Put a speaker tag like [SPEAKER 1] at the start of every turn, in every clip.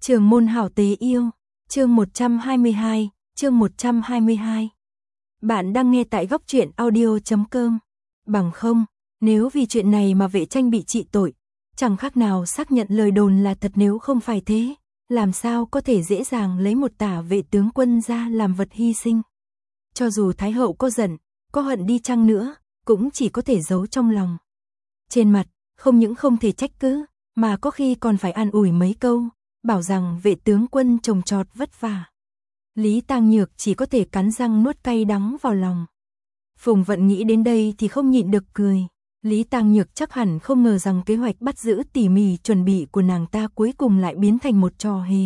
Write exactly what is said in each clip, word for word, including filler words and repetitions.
[SPEAKER 1] Trường môn hảo tế yêu, chương một trăm hai mươi hai, chương một trăm hai mươi hai. Bạn đang nghe tại góc truyện audio chấm com. Bằng không, nếu vì chuyện này mà Vệ Tranh bị trị tội, chẳng khác nào xác nhận lời đồn là thật. Nếu không phải thế, làm sao có thể dễ dàng lấy một tả vệ tướng quân ra làm vật hy sinh. Cho dù Thái hậu có giận, có hận đi chăng nữa, cũng chỉ có thể giấu trong lòng. Trên mặt, không những không thể trách cứ, mà có khi còn phải an ủi mấy câu, bảo rằng vệ tướng quân trồng trọt vất vả. Lý Tang Nhược chỉ có thể cắn răng nuốt cay đắng vào lòng. Phùng Vận nghĩ đến đây thì không nhịn được cười. Lý Tang Nhược chắc hẳn không ngờ rằng kế hoạch bắt giữ tỉ mỉ chuẩn bị của nàng ta cuối cùng lại biến thành một trò hề.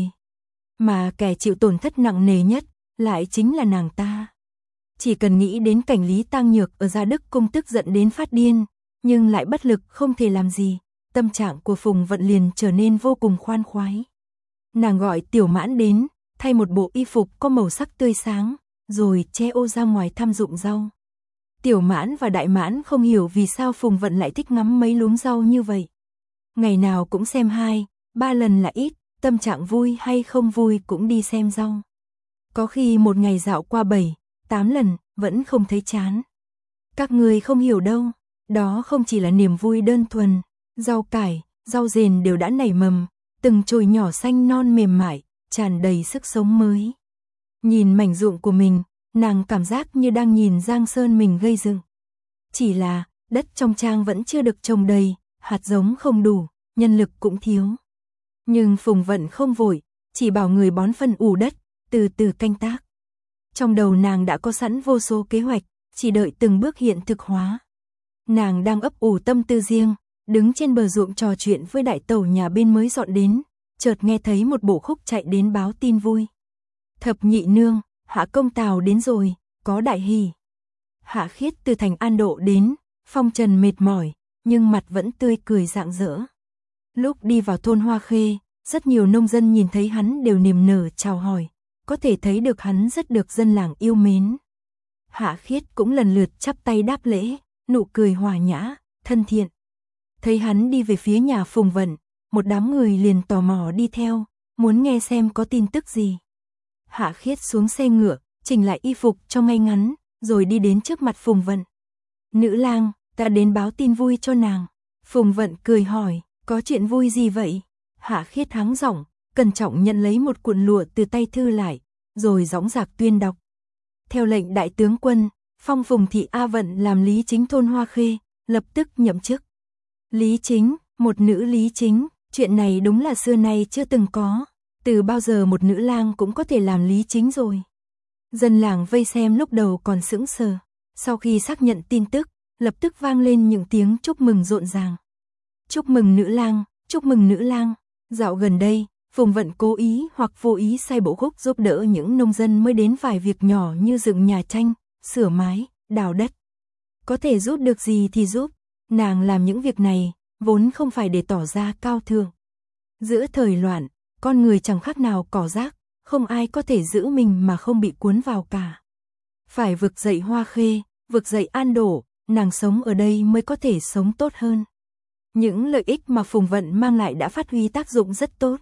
[SPEAKER 1] Mà kẻ chịu tổn thất nặng nề nhất, lại chính là nàng ta. Chỉ cần nghĩ đến cảnh Lý Tang Nhược ở Gia Đức Cung tức giận đến phát điên, nhưng lại bất lực không thể làm gì, tâm trạng của Phùng Vận liền trở nên vô cùng khoan khoái. Nàng gọi Tiểu Mãn đến, thay một bộ y phục có màu sắc tươi sáng, rồi che ô ra ngoài thăm dụng rau. Tiểu Mãn và Đại Mãn không hiểu vì sao Phùng Vận lại thích ngắm mấy luống rau như vậy. Ngày nào cũng xem hai, ba lần là ít, tâm trạng vui hay không vui cũng đi xem rau. Có khi một ngày dạo qua bảy, tám lần, vẫn không thấy chán. Các người không hiểu đâu, đó không chỉ là niềm vui đơn thuần, rau cải, rau dền đều đã nảy mầm, từng chồi nhỏ xanh non mềm mại, tràn đầy sức sống mới. Nhìn mảnh ruộng của mình, nàng cảm giác như đang nhìn giang sơn mình gây dựng. Chỉ là, đất trong trang vẫn chưa được trồng đầy, hạt giống không đủ, nhân lực cũng thiếu. Nhưng Phùng Vận không vội, chỉ bảo người bón phân ủ đất, từ từ canh tác. Trong đầu nàng đã có sẵn vô số kế hoạch, chỉ đợi từng bước hiện thực hóa. Nàng đang ấp ủ tâm tư riêng, đứng trên bờ ruộng trò chuyện với đại tẩu nhà bên mới dọn đến, chợt nghe thấy một bộ khúc chạy đến báo tin vui. Thập nhị nương, Hạ công Tào đến rồi, có đại hỷ. Hạ Khiết từ thành An Độ đến, phong trần mệt mỏi, nhưng mặt vẫn tươi cười rạng rỡ. Lúc đi vào thôn Hoa Khê, rất nhiều nông dân nhìn thấy hắn đều niềm nở chào hỏi, có thể thấy được hắn rất được dân làng yêu mến. Hạ Khiết cũng lần lượt chắp tay đáp lễ, nụ cười hòa nhã, thân thiện. Thấy hắn đi về phía nhà Phùng Vận, một đám người liền tò mò đi theo, muốn nghe xem có tin tức gì. Hạ Khiết xuống xe ngựa, chỉnh lại y phục cho ngay ngắn, rồi đi đến trước mặt Phùng Vận. Nữ lang, ta đến báo tin vui cho nàng. Phùng Vận cười hỏi, có chuyện vui gì vậy? Hạ Khiết hắng giọng, cẩn trọng nhận lấy một cuộn lụa từ tay thư lại, rồi dõng dạc tuyên đọc. Theo lệnh đại tướng quân, phong Phùng thị A Vận làm lý chính thôn Hoa Khê, lập tức nhậm chức. Lý chính, một nữ lý chính, chuyện này đúng là xưa nay chưa từng có, từ bao giờ một nữ lang cũng có thể làm lý chính rồi. Dân làng vây xem lúc đầu còn sững sờ, sau khi xác nhận tin tức, lập tức vang lên những tiếng chúc mừng rộn ràng. Chúc mừng nữ lang, chúc mừng nữ lang. Dạo gần đây, Phùng Vận cố ý hoặc vô ý sai bộ khúc giúp đỡ những nông dân mới đến vài việc nhỏ như dựng nhà tranh, sửa mái, đào đất. Có thể giúp được gì thì giúp, nàng làm những việc này, vốn không phải để tỏ ra cao thượng. Giữa thời loạn, con người chẳng khác nào cỏ rác, không ai có thể giữ mình mà không bị cuốn vào cả. Phải vực dậy Hoa Khê, vực dậy An Đổ, nàng sống ở đây mới có thể sống tốt hơn. Những lợi ích mà Phùng Vận mang lại đã phát huy tác dụng rất tốt.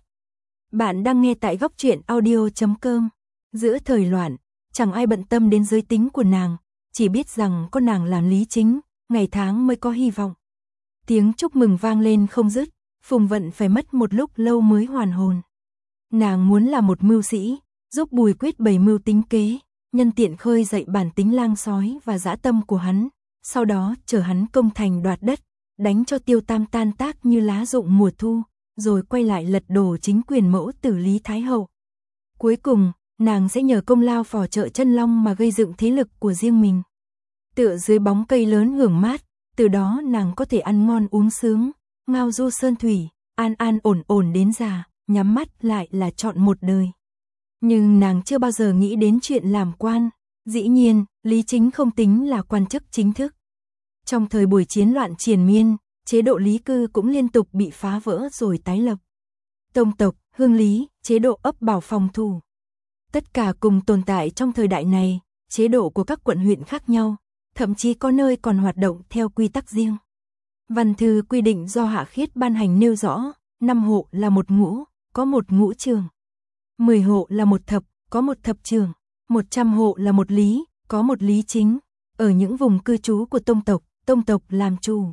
[SPEAKER 1] Bạn đang nghe tại góc truyện audio chấm com. Giữa thời loạn, chẳng ai bận tâm đến giới tính của nàng, chỉ biết rằng có nàng làm lý chính, ngày tháng mới có hy vọng. Tiếng chúc mừng vang lên không dứt, Phùng Vận phải mất một lúc lâu mới hoàn hồn. Nàng muốn là một mưu sĩ, giúp Bùi Quyết bày mưu tính kế, nhân tiện khơi dậy bản tính lang sói và dã tâm của hắn, sau đó chờ hắn công thành đoạt đất, đánh cho Tiêu Tam tan tác như lá rụng mùa thu, rồi quay lại lật đổ chính quyền mẫu tử Lý Thái Hậu. Cuối cùng, nàng sẽ nhờ công lao phò trợ Chân Long mà gây dựng thế lực của riêng mình. Tựa dưới bóng cây lớn hưởng mát, từ đó nàng có thể ăn ngon uống sướng, ngao du sơn thủy, an an ổn ổn đến già, nhắm mắt lại là chọn một đời. Nhưng nàng chưa bao giờ nghĩ đến chuyện làm quan, dĩ nhiên, lý chính không tính là quan chức chính thức. Trong thời buổi chiến loạn triền miên, chế độ lý cư cũng liên tục bị phá vỡ rồi tái lập. Tông tộc, hương lý, chế độ ấp bảo phòng thủ. Tất cả cùng tồn tại trong thời đại này, chế độ của các quận huyện khác nhau, thậm chí có nơi còn hoạt động theo quy tắc riêng. Văn thư quy định do Hạ Khiết ban hành nêu rõ, năm hộ là một ngũ, có một ngũ trường. mười hộ là một thập, có một thập trường. một trăm hộ là một lý, có một lý chính. Ở những vùng cư trú của tông tộc, tông tộc làm chủ.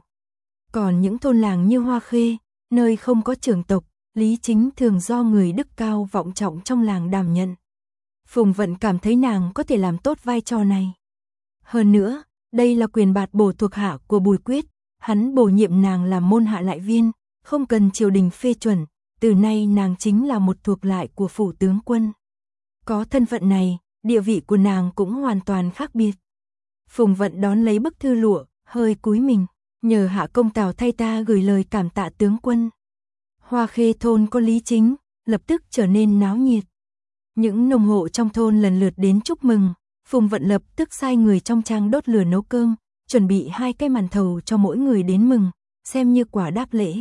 [SPEAKER 1] Còn những thôn làng như Hoa Khê, nơi không có trưởng tộc, lý chính thường do người đức cao vọng trọng trong làng đảm nhận. Phùng Vận cảm thấy nàng có thể làm tốt vai trò này. Hơn nữa, đây là quyền bạt bổ thuộc hạ của Bùi Quyết, hắn bổ nhiệm nàng làm môn hạ lại viên, không cần triều đình phê chuẩn, từ nay nàng chính là một thuộc lại của phủ tướng quân. Có thân phận này, địa vị của nàng cũng hoàn toàn khác biệt. Phùng Vận đón lấy bức thư lụa, hơi cúi mình, nhờ hạ công Tào thay ta gửi lời cảm tạ tướng quân. Hoa Khê thôn có lý chính, lập tức trở nên náo nhiệt. Những nông hộ trong thôn lần lượt đến chúc mừng, Phùng Vận lập tức sai người trong trang đốt lửa nấu cơm, chuẩn bị hai cái màn thầu cho mỗi người đến mừng, xem như quả đáp lễ.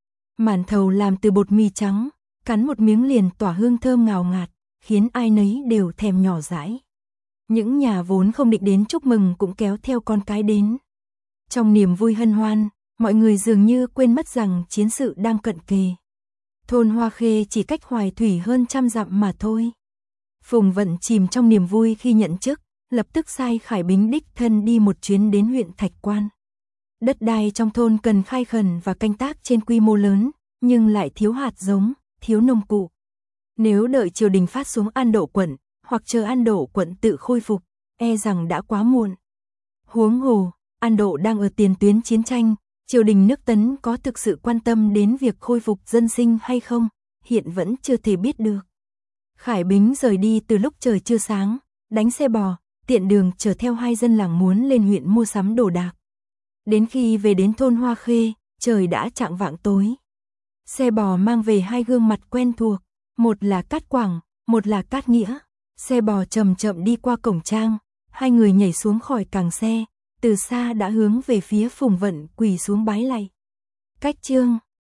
[SPEAKER 1] Màn thầu làm từ bột mì trắng, cắn một miếng liền tỏa hương thơm ngào ngạt, khiến ai nấy đều thèm nhỏ dãi. Những nhà vốn không định đến chúc mừng cũng kéo theo con cái đến. Trong niềm vui hân hoan, mọi người dường như quên mất rằng chiến sự đang cận kề. Thôn Hoa Khê chỉ cách Hoài Thủy hơn trăm dặm mà thôi. Phùng Vận chìm trong niềm vui khi nhận chức, lập tức sai Khải Bính đích thân đi một chuyến đến huyện Thạch Quan. Đất đai trong thôn cần khai khẩn và canh tác trên quy mô lớn, nhưng lại thiếu hạt giống, thiếu nông cụ. Nếu đợi triều đình phát xuống An Độ quận, hoặc chờ An Độ quận tự khôi phục, e rằng đã quá muộn. Huống hồ, An Độ đang ở tiền tuyến chiến tranh, triều đình nước Tấn có thực sự quan tâm đến việc khôi phục dân sinh hay không, hiện vẫn chưa thể biết được. Khải Bính rời đi từ lúc trời chưa sáng, đánh xe bò, tiện đường chở theo hai dân làng muốn lên huyện mua sắm đồ đạc. Đến khi về đến thôn Hoa Khê, trời đã chạng vạng tối. Xe bò mang về hai gương mặt quen thuộc, một là Cát Quảng, một là Cát Nghĩa. Xe bò chậm chậm đi qua cổng trang, hai người nhảy xuống khỏi càng xe, từ xa đã hướng về phía Phùng Vận quỳ xuống bái lạy. Cách chương